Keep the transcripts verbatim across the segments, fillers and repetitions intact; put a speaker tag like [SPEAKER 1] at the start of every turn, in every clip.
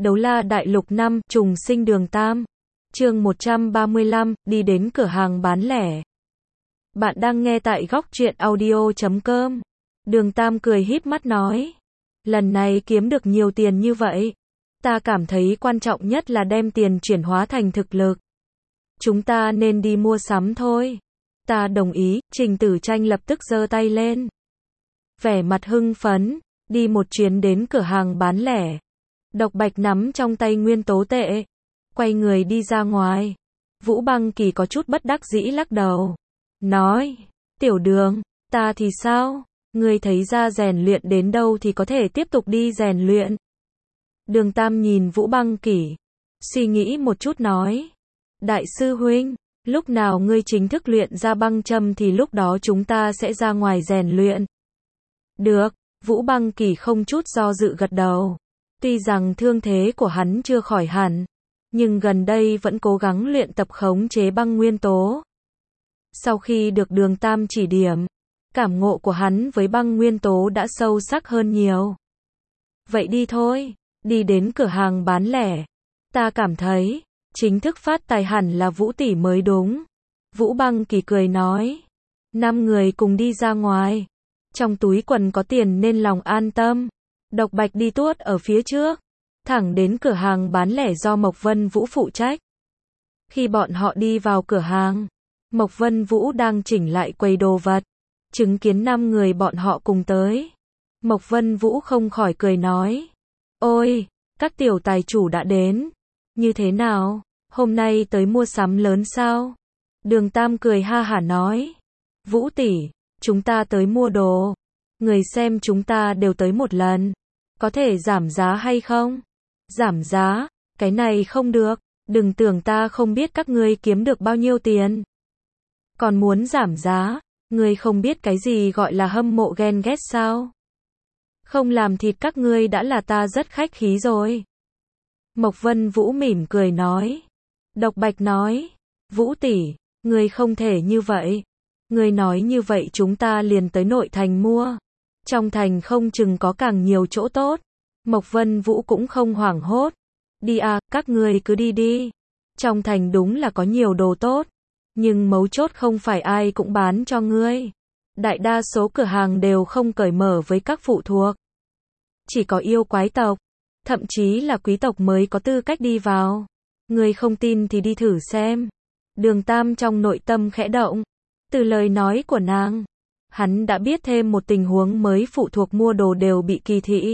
[SPEAKER 1] Đấu la đại lục năm, trùng sinh đường Tam. Chương một trăm ba mươi lăm, đi đến cửa hàng bán lẻ. Bạn đang nghe tại góc truyện audio chấm com. Đường Tam cười híp mắt nói. Lần này kiếm được nhiều tiền như vậy. Ta cảm thấy quan trọng nhất là đem tiền chuyển hóa thành thực lực. Chúng ta nên đi mua sắm thôi. Ta đồng ý, Trình Tử Tranh lập tức giơ tay lên. Vẻ mặt hưng phấn, đi một chuyến đến cửa hàng bán lẻ. Độc Bạch nắm trong tay nguyên tố tệ, quay người đi ra ngoài. Vũ Băng Kỳ có chút bất đắc dĩ lắc đầu, nói, Tiểu Đường, ta thì sao? Ngươi thấy ra rèn luyện đến đâu thì có thể tiếp tục đi rèn luyện. Đường Tam nhìn Vũ Băng Kỳ, suy nghĩ một chút nói, Đại sư huynh, lúc nào ngươi chính thức luyện ra băng châm thì lúc đó chúng ta sẽ ra ngoài rèn luyện. Được, Vũ Băng Kỳ không chút do dự gật đầu. Tuy rằng thương thế của hắn chưa khỏi hẳn, nhưng gần đây vẫn cố gắng luyện tập khống chế băng nguyên tố. Sau khi được Đường Tam chỉ điểm, cảm ngộ của hắn với băng nguyên tố đã sâu sắc hơn nhiều. Vậy đi thôi, đi đến cửa hàng bán lẻ. Ta cảm thấy, chính thức phát tài hẳn là Vũ tỷ mới đúng. Vũ Băng Kỳ cười nói. Năm người cùng đi ra ngoài. Trong túi quần có tiền nên lòng an tâm. Độc Bạch đi tuốt ở phía trước, thẳng đến cửa hàng bán lẻ do Mộc Vân Vũ phụ trách. Khi bọn họ đi vào cửa hàng, Mộc Vân Vũ đang chỉnh lại quầy đồ vật, chứng kiến năm người bọn họ cùng tới. Mộc Vân Vũ không khỏi cười nói, ôi, các tiểu tài chủ đã đến. Như thế nào, hôm nay tới mua sắm lớn sao? Đường Tam cười ha hả nói, Vũ tỷ, chúng ta tới mua đồ. Người xem chúng ta đều tới một lần. Có thể giảm giá hay không? Giảm giá? Cái này không được. Đừng tưởng ta không biết các ngươi kiếm được bao nhiêu tiền. Còn muốn giảm giá? Ngươi không biết cái gì gọi là hâm mộ ghen ghét sao? Không làm thịt các ngươi đã là ta rất khách khí rồi. Mộc Vân Vũ mỉm cười nói. Độc Bạch nói. Vũ tỷ, ngươi không thể như vậy. Ngươi nói như vậy chúng ta liền tới nội thành mua. Trong thành không chừng có càng nhiều chỗ tốt. Mộc Vân Vũ cũng không hoảng hốt. Đi à, các ngươi cứ đi đi. Trong thành đúng là có nhiều đồ tốt. Nhưng mấu chốt không phải ai cũng bán cho ngươi. Đại đa số cửa hàng đều không cởi mở với các phụ thuộc. Chỉ có yêu quái tộc, thậm chí là quý tộc mới có tư cách đi vào. Ngươi không tin thì đi thử xem. Đường Tam trong nội tâm khẽ động. Từ lời nói của nàng, hắn đã biết thêm một tình huống mới, phụ thuộc mua đồ đều bị kỳ thị.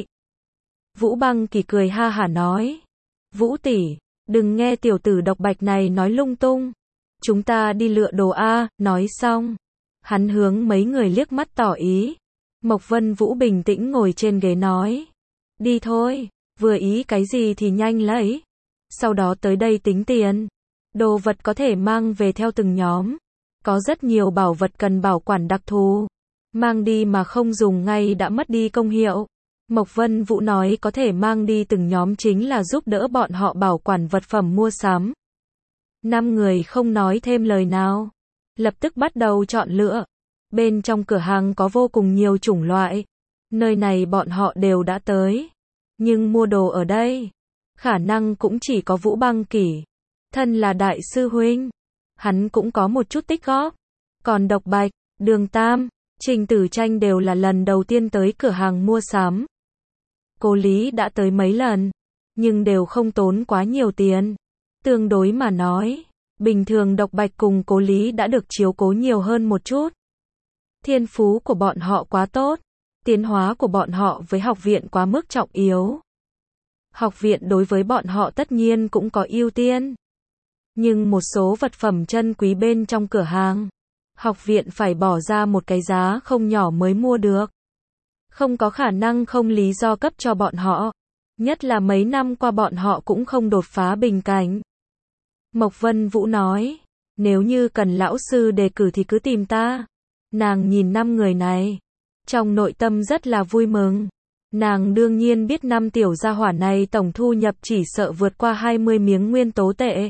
[SPEAKER 1] Vũ Băng Kỳ cười ha hả nói. Vũ tỷ, đừng nghe tiểu tử Độc Bạch này nói lung tung. Chúng ta đi lựa đồ a. Nói xong, hắn hướng mấy người liếc mắt tỏ ý. Mộc Vân Vũ bình tĩnh ngồi trên ghế nói. Đi thôi, vừa ý cái gì thì nhanh lấy. Sau đó tới đây tính tiền. Đồ vật có thể mang về theo từng nhóm. Có rất nhiều bảo vật cần bảo quản đặc thù. Mang đi mà không dùng ngay đã mất đi công hiệu. Mộc Vân Vũ nói có thể mang đi từng nhóm chính là giúp đỡ bọn họ bảo quản vật phẩm mua sắm. Năm người không nói thêm lời nào. Lập tức bắt đầu chọn lựa. Bên trong cửa hàng có vô cùng nhiều chủng loại. Nơi này bọn họ đều đã tới. Nhưng mua đồ ở đây, khả năng cũng chỉ có Vũ Băng Kỳ. Thân là đại sư huynh, hắn cũng có một chút tích góp. Còn Độc Bạch, Đường Tam, Trình Tử Tranh đều là lần đầu tiên tới cửa hàng mua sắm. Cô Lý đã tới mấy lần, nhưng đều không tốn quá nhiều tiền. Tương đối mà nói, bình thường Độc Bạch cùng Cô Lý đã được chiếu cố nhiều hơn một chút. Thiên phú của bọn họ quá tốt, tiến hóa của bọn họ với học viện quá mức trọng yếu. Học viện đối với bọn họ tất nhiên cũng có ưu tiên. Nhưng một số vật phẩm chân quý bên trong cửa hàng, học viện phải bỏ ra một cái giá không nhỏ mới mua được. Không có khả năng không lý do cấp cho bọn họ. Nhất là mấy năm qua bọn họ cũng không đột phá bình cảnh. Mộc Vân Vũ nói, nếu như cần lão sư đề cử thì cứ tìm ta. Nàng nhìn năm người này, trong nội tâm rất là vui mừng. Nàng đương nhiên biết năm tiểu gia hỏa này tổng thu nhập chỉ sợ vượt qua hai mươi miếng nguyên tố tệ.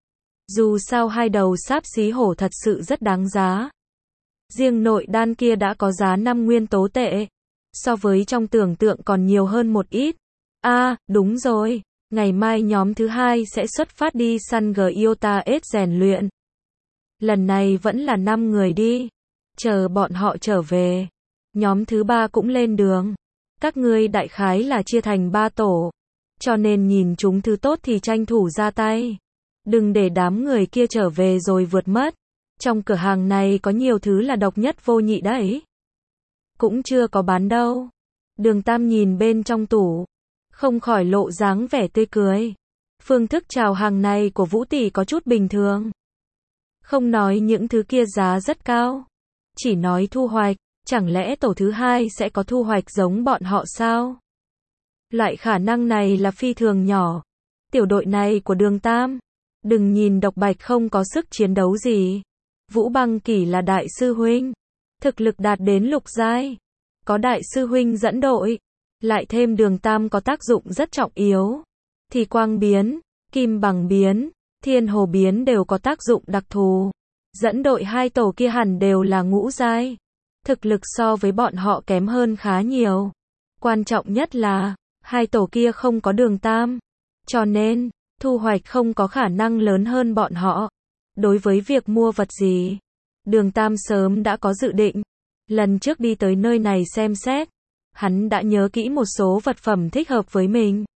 [SPEAKER 1] Dù sao hai đầu sáp xí hổ thật sự rất đáng giá. Riêng nội đan kia đã có giá năm nguyên tố tệ. So với trong tưởng tượng còn nhiều hơn một ít. À, đúng rồi. Ngày mai nhóm thứ hai sẽ xuất phát đi săn Gyota S rèn luyện. Lần này vẫn là năm người đi. Chờ bọn họ trở về. Nhóm thứ ba cũng lên đường. Các ngươi đại khái là chia thành ba tổ. Cho nên nhìn chúng thứ tốt thì tranh thủ ra tay. Đừng để đám người kia trở về rồi vượt mất. Trong cửa hàng này có nhiều thứ là độc nhất vô nhị đấy. Cũng chưa có bán đâu. Đường Tam nhìn bên trong tủ. Không khỏi lộ dáng vẻ tươi cười. Phương thức chào hàng này của Vũ tỷ có chút bình thường. Không nói những thứ kia giá rất cao. Chỉ nói thu hoạch. Chẳng lẽ tổ thứ hai sẽ có thu hoạch giống bọn họ sao? Loại khả năng này là phi thường nhỏ. Tiểu đội này của Đường Tam. Đừng nhìn Độc Bạch không có sức chiến đấu gì. Vũ Băng Kỷ là đại sư huynh. Thực lực đạt đến lục giai. Có đại sư huynh dẫn đội. Lại thêm Đường Tam có tác dụng rất trọng yếu. Thì quang biến, kim bằng biến, thiên hồ biến đều có tác dụng đặc thù. Dẫn đội hai tổ kia hẳn đều là ngũ giai. Thực lực so với bọn họ kém hơn khá nhiều. Quan trọng nhất là, hai tổ kia không có Đường Tam. Cho nên, thu hoạch không có khả năng lớn hơn bọn họ. Đối với việc mua vật gì, Đường Tam sớm đã có dự định. Lần trước đi tới nơi này xem xét, hắn đã nhớ kỹ một số vật phẩm thích hợp với mình.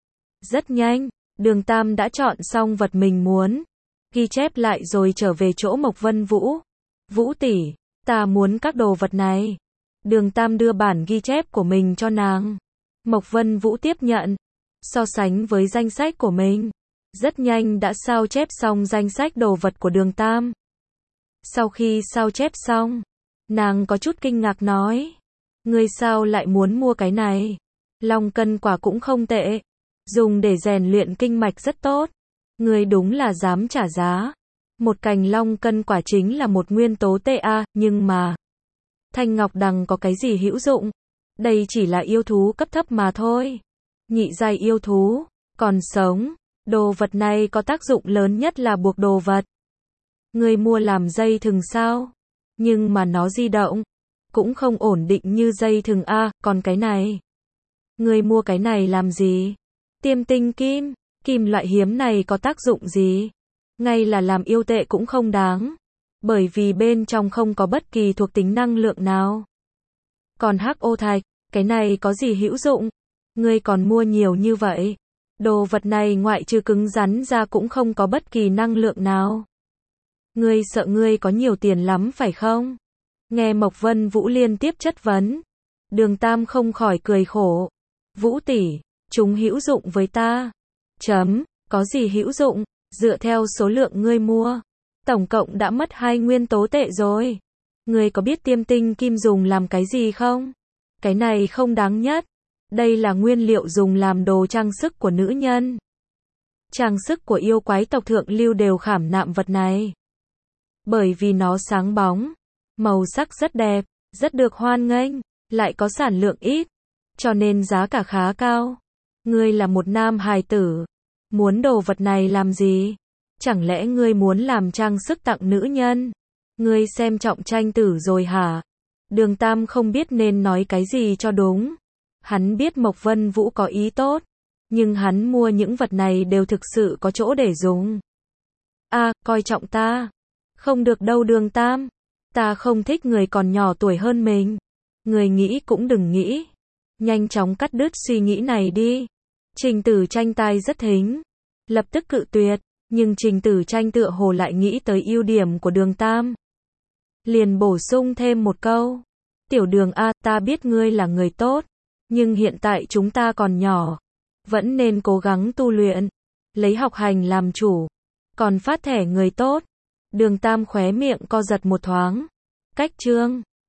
[SPEAKER 1] Rất nhanh, Đường Tam đã chọn xong vật mình muốn. Ghi chép lại rồi trở về chỗ Mộc Vân Vũ. Vũ tỷ, ta muốn các đồ vật này. Đường Tam đưa bản ghi chép của mình cho nàng. Mộc Vân Vũ tiếp nhận. So sánh với danh sách của mình. Rất nhanh đã sao chép xong danh sách đồ vật của Đường Tam. Sau khi sao chép xong, nàng có chút kinh ngạc nói. Ngươi sao lại muốn mua cái này? Long cân quả cũng không tệ. Dùng để rèn luyện kinh mạch rất tốt. Ngươi đúng là dám trả giá. Một cành long cân quả chính là một nguyên tố tê a, nhưng mà thanh ngọc đằng có cái gì hữu dụng? Đây chỉ là yêu thú cấp thấp mà thôi. Nhị giai yêu thú, còn sống. Đồ vật này có tác dụng lớn nhất là buộc đồ vật. Ngươi mua làm dây thừng sao? Nhưng mà nó di động. Cũng không ổn định như dây thừng a, còn cái này. Ngươi mua cái này làm gì? Tiêm tinh kim. Kim loại hiếm này có tác dụng gì? Ngay là làm yêu tệ cũng không đáng. Bởi vì bên trong không có bất kỳ thuộc tính năng lượng nào. Còn hắc ô thạch, cái này có gì hữu dụng? Ngươi còn mua nhiều như vậy. Đồ vật này ngoại trừ cứng rắn ra cũng không có bất kỳ năng lượng nào. Ngươi sợ ngươi có nhiều tiền lắm phải không? Nghe Mộc Vân Vũ liên tiếp chất vấn. Đường Tam không khỏi cười khổ. Vũ tỷ, chúng hữu dụng với ta. Chấm, có gì hữu dụng? Dựa theo số lượng ngươi mua, tổng cộng đã mất hai nguyên tố tệ rồi. Ngươi có biết tiêm tinh kim dùng làm cái gì không? Cái này không đáng nhất. Đây là nguyên liệu dùng làm đồ trang sức của nữ nhân. Trang sức của yêu quái tộc thượng lưu đều khảm nạm vật này. Bởi vì nó sáng bóng, màu sắc rất đẹp, rất được hoan nghênh, lại có sản lượng ít, cho nên giá cả khá cao. Ngươi là một nam hài tử, muốn đồ vật này làm gì? Chẳng lẽ ngươi muốn làm trang sức tặng nữ nhân? Ngươi xem trọng tranh tử rồi hả? Đường Tam không biết nên nói cái gì cho đúng. Hắn biết Mộc Vân Vũ có ý tốt, nhưng hắn mua những vật này đều thực sự có chỗ để dùng. A, à, coi trọng ta. Không được đâu Đường Tam. Ta không thích người còn nhỏ tuổi hơn mình. Người nghĩ cũng đừng nghĩ. Nhanh chóng cắt đứt suy nghĩ này đi. Trình Tử Tranh tai rất thính. Lập tức cự tuyệt, nhưng Trình Tử Tranh tựa hồ lại nghĩ tới ưu điểm của Đường Tam. Liền bổ sung thêm một câu. Tiểu Đường A, ta biết ngươi là người tốt. Nhưng hiện tại chúng ta còn nhỏ. Vẫn nên cố gắng tu luyện. Lấy học hành làm chủ. Còn phát thẻ người tốt. Đường Tam khóe miệng co giật một thoáng. Cách chương